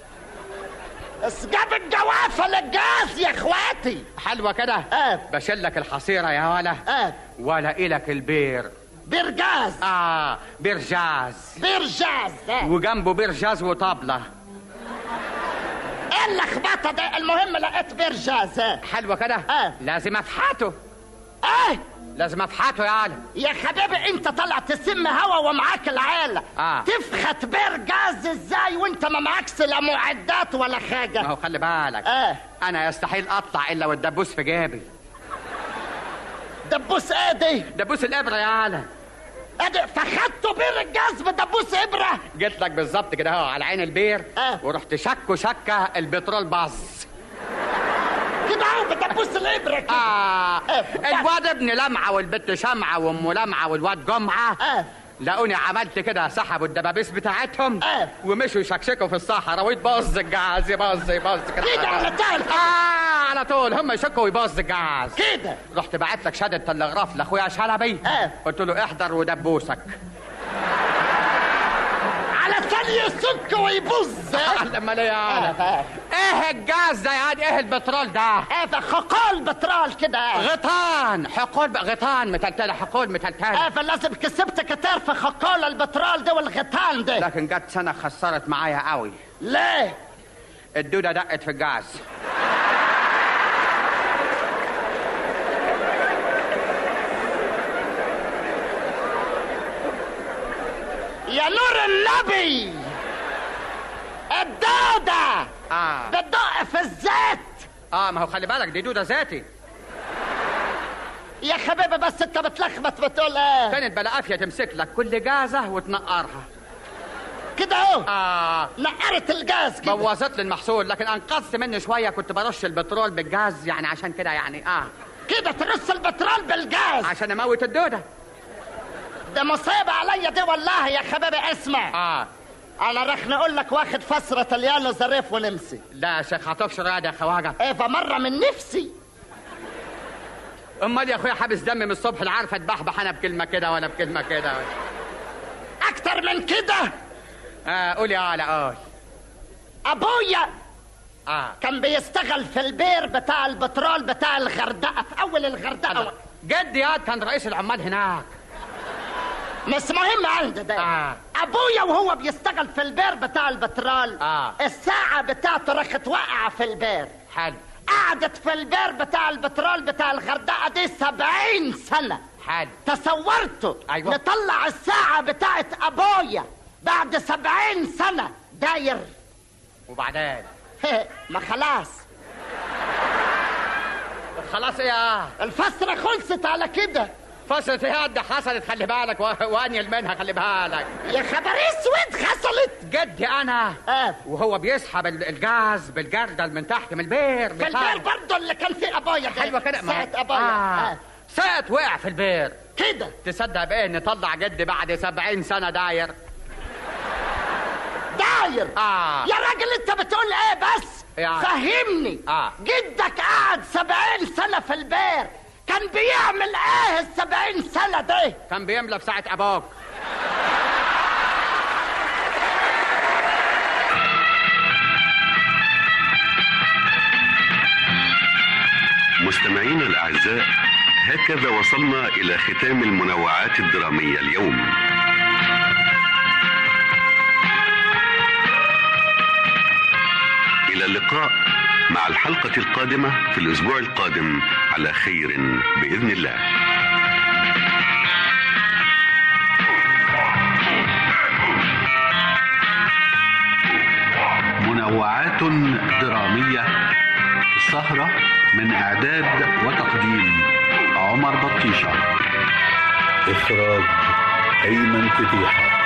اسجاب الجوافه للجاز يا اخواتي. حلوه كده. ايه بشلك الحصيره يا ولا. ايه والاقي لك البير. بير جاز. اه بير جاز. بير جاز. ايه وجنبه بير جاز وطبله. ايه اللخبطه ده؟ المهم لقيت بير جاز. ايه حلوه كده. ايه لازم افحته. ايه لازم افحته يا علي. يا حبيبي انت طلع تسم هوا ومعاك العيله. آه. تفخت بير جاز ازاي وانت ما معكش لا معدات ولا حاجه؟ ما هو خلي بالك. اه انا يستحيل اطلع الا والدبوس في جيبي. دبوس ايه دي؟ دبوس الابره يا علي. ادي فخدته بير الجاز بدبوس ابره؟ جيت لك بالظبط كده اهو على عين البير. آه. ورحت شكه شكه البترول باظ كده اهو بدبوس الابره كده. اه الواد ابن لمعه والبت شمعه وام لمعه والواد جمعه. اه لقوني عملت كده، سحبوا الدبابيس بتاعتهم. اه ومشوا يشكشكوا في الصحراء ويتبظ الجاز، يبظ يبظ كده كده على طول. اه على طول هم يشكوا ويبظ الجاز كده. رحت بعت لك شهاده تلغراف لاخويا شلبي. اه قلت له احضر ودبوسك على ثاني يسك ويبظ. لما ليه آه. ايه الجاز ده يا عاد؟ ايه البترول ده؟ ايه ده خقال بترول كده. غطان حقول غطان متلتله، حقول متلتله. ايه فلازم كسبت كتير في خقال البترول ده والغطان ده. لكن جت سنه خسرت معايا قوي. ليه؟ الدوده دقت في الجاز. يا نور النبي، الدودة اه بتدق في الزيت. اه ما هو خلي بالك دي دوده ذاتي يا حبيبي، بس انت بتلخبط بتقول ايه؟ كانت بلا عافيه تمسك لك كل جازه وتنقرها كده اهو. اه نقرت الجاز كده، بوظت لي المحصول، لكن انقذت مني شويه. كنت برش البترول بالجاز يعني عشان كده يعني اه كده ترص البترول بالجاز عشان اموت الدوده. ده مصيبه عليا دي والله يا حبيبي. اسمع، اه انا رح نقول لك واخد فسره طليانو ظريف ونمسي. لا يا شيخ هتفشر يا خواجه. ايه فمره من نفسي. امال يا اخويا حابس دمي من الصبح، لا عارفه اتبحبح انا بكلمه كده ولا بكلمه كده. اكتر من كده. اه قول يا علا قول. ابويا اه كان بيشتغل في البير بتاع البترول بتاع الغردقه، في اول الغردقه. جدي ياد كان رئيس العمال هناك. مش مهم عندي ده. آه. ابويا وهو بيشتغل في البير بتاع البترول آه. الساعة بتاعته رخت وقع في البير. حلو. قعدت في البير بتاع البترول بتاع الغردقة دي سبعين سنة. حلو. تصورته. أيوة. نطلع الساعة بتاعت ابويا بعد سبعين سنة داير. وبعدين ما خلاص. خلاص ايه؟ الفترة خلصت على كده. فصلت ايه قد حصلت؟ خلي بالك وانيل منها، خلي بالك. يا خبر اسود حصلت. جدي انا آه. وهو بيسحب الجاز بالجردل من تحت من البير. في البير برضه اللي كان فيه ابويا ده. ايوه كده. ساعة ابويا. آه. آه. ساعة وقع في البير كده. تصدق بايه نطلع جدي بعد سبعين سنة داير؟ داير. آه. يا راجل انت بتقول ايه بس؟ يعني. فهمني. آه. جدك قعد سبعين سنة في البير، كان بيعمل ايه السبعين سنة ده؟ كان بيملى في ساعة ابوك. مستمعينا الأعزاء، هكذا وصلنا إلى ختام المنوعات الدرامية اليوم. إلى اللقاء مع الحلقة القادمة في الأسبوع القادم على خير بإذن الله. منوعات درامية، السهرة من إعداد وتقديم عمر بطيشة، إخراج أيمن فتيحة.